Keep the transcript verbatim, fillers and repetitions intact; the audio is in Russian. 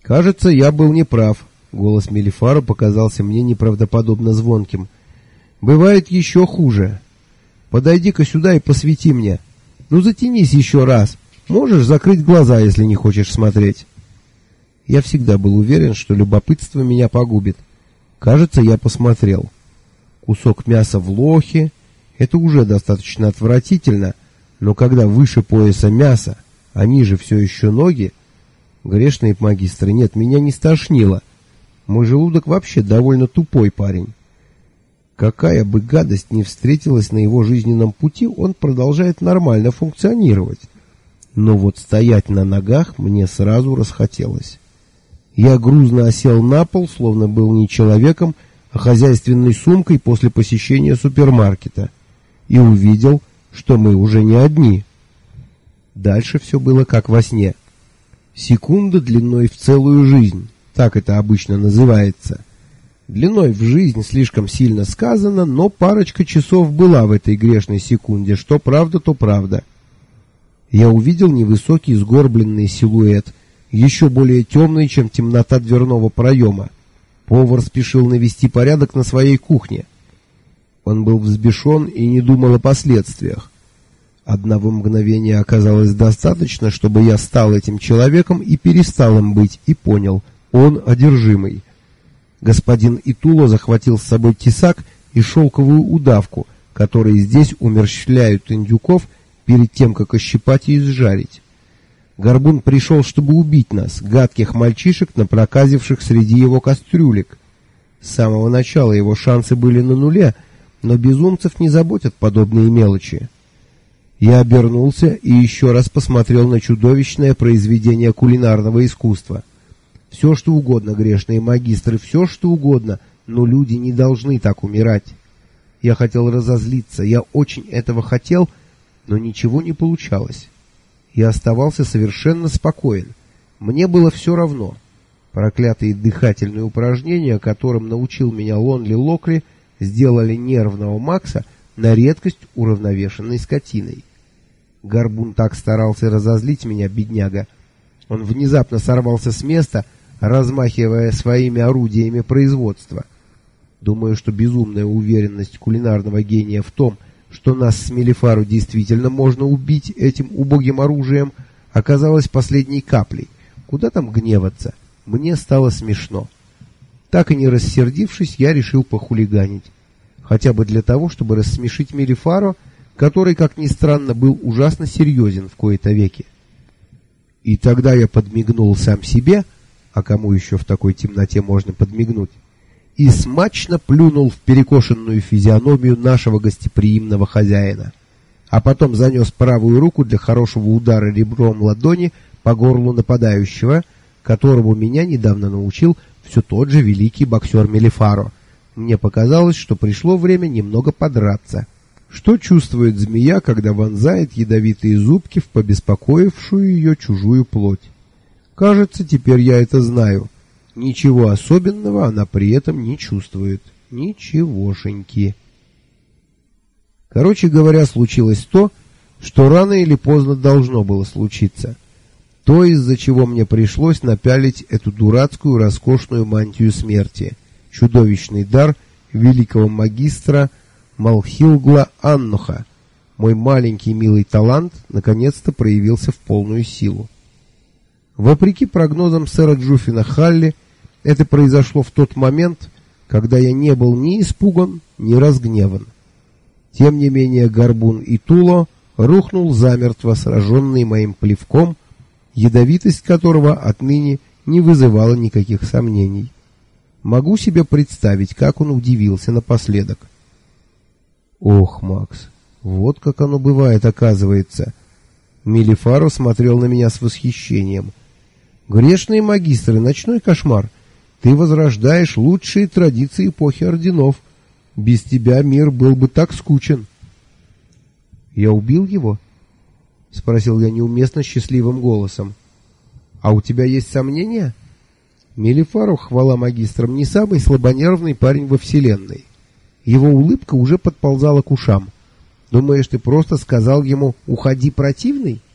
Кажется, я был неправ. Голос Мелифаро показался мне неправдоподобно звонким. Бывает еще хуже. Подойди-ка сюда и посвети мне. Ну затянись еще раз. Можешь закрыть глаза, если не хочешь смотреть. Я всегда был уверен, что любопытство меня погубит. Кажется, я посмотрел. Кусок мяса в лохе — это уже достаточно отвратительно, но когда выше пояса мясо, а ниже все еще ноги, грешные магистры, нет, меня не стошнило. Мой желудок вообще довольно тупой парень. Какая бы гадость ни встретилась на его жизненном пути, он продолжает нормально функционировать. Но вот стоять на ногах мне сразу расхотелось. Я грузно осел на пол, словно был не человеком, а хозяйственной сумкой после посещения супермаркета, и увидел, что мы уже не одни. Дальше все было как во сне. Секунда длиной в целую жизнь, так это обычно называется. Длиной в жизнь слишком сильно сказано, но парочка часов была в этой грешной секунде, что правда, то правда. Я увидел невысокий сгорбленный силуэт, еще более темный, чем темнота дверного проема. Повар спешил навести порядок на своей кухне. Он был взбешен и не думал о последствиях. Одного мгновения оказалось достаточно, чтобы я стал этим человеком и перестал им быть, и понял, он одержимый. Господин Итуло захватил с собой тесак и шелковую удавку, которые здесь умерщвляют индюков перед тем, как ощипать и изжарить. Горбун пришел, чтобы убить нас, гадких мальчишек, напроказивших среди его кастрюлек. С самого начала его шансы были на нуле, но безумцев не заботят подобные мелочи. Я обернулся и еще раз посмотрел на чудовищное произведение кулинарного искусства. Все, что угодно, грешные магистры, все, что угодно, но люди не должны так умирать. Я хотел разозлиться, я очень этого хотел, но ничего не получалось. Я оставался совершенно спокоен. Мне было все равно. Проклятые дыхательные упражнения, которым научил меня Лонли Локли, сделали нервного Макса на редкость уравновешенной скотиной. Горбун так старался разозлить меня, бедняга. Он внезапно сорвался с места, размахивая своими орудиями производства. Думаю, что безумная уверенность кулинарного гения в том, что нас с Мелифаро действительно можно убить этим убогим оружием, оказалась последней каплей. Куда там гневаться? Мне стало смешно. Так и не рассердившись, я решил похулиганить. Хотя бы для того, чтобы рассмешить Мелифаро, который, как ни странно, был ужасно серьезен в кои-то веки. И тогда я подмигнул сам себе, а кому еще в такой темноте можно подмигнуть, и смачно плюнул в перекошенную физиономию нашего гостеприимного хозяина, а потом занес правую руку для хорошего удара ребром ладони по горлу нападающего, которому меня недавно научил все тот же великий боксер Мелифаро. Мне показалось, что пришло время немного подраться. Что чувствует змея, когда вонзает ядовитые зубки в побеспокоившую ее чужую плоть? Кажется, теперь я это знаю. Ничего особенного она при этом не чувствует. Ничегошеньки. Короче говоря, случилось то, что рано или поздно должно было случиться. То, из-за чего мне пришлось напялить эту дурацкую роскошную мантию смерти. Чудовищный дар великого магистра Малхилгла Аннуха. Мой маленький милый талант наконец-то проявился в полную силу. Вопреки прогнозам сэра Джуффина Халли, это произошло в тот момент, когда я не был ни испуган, ни разгневан. Тем не менее Горбун Итуло рухнул замертво, сраженный моим плевком, ядовитость которого отныне не вызывала никаких сомнений. Могу себе представить, как он удивился напоследок. Ох, Макс, вот как оно бывает, оказывается. Мелифаро смотрел на меня с восхищением. Грешные магистры, ночной кошмар. Ты возрождаешь лучшие традиции эпохи орденов. Без тебя мир был бы так скучен. Я убил его? Спросил я неуместно счастливым голосом. А у тебя есть сомнения? Мелифаро, хвала магистрам, не самый слабонервный парень во вселенной. Его улыбка уже подползала к ушам. Думаешь, ты просто сказал ему «уходи, противный»?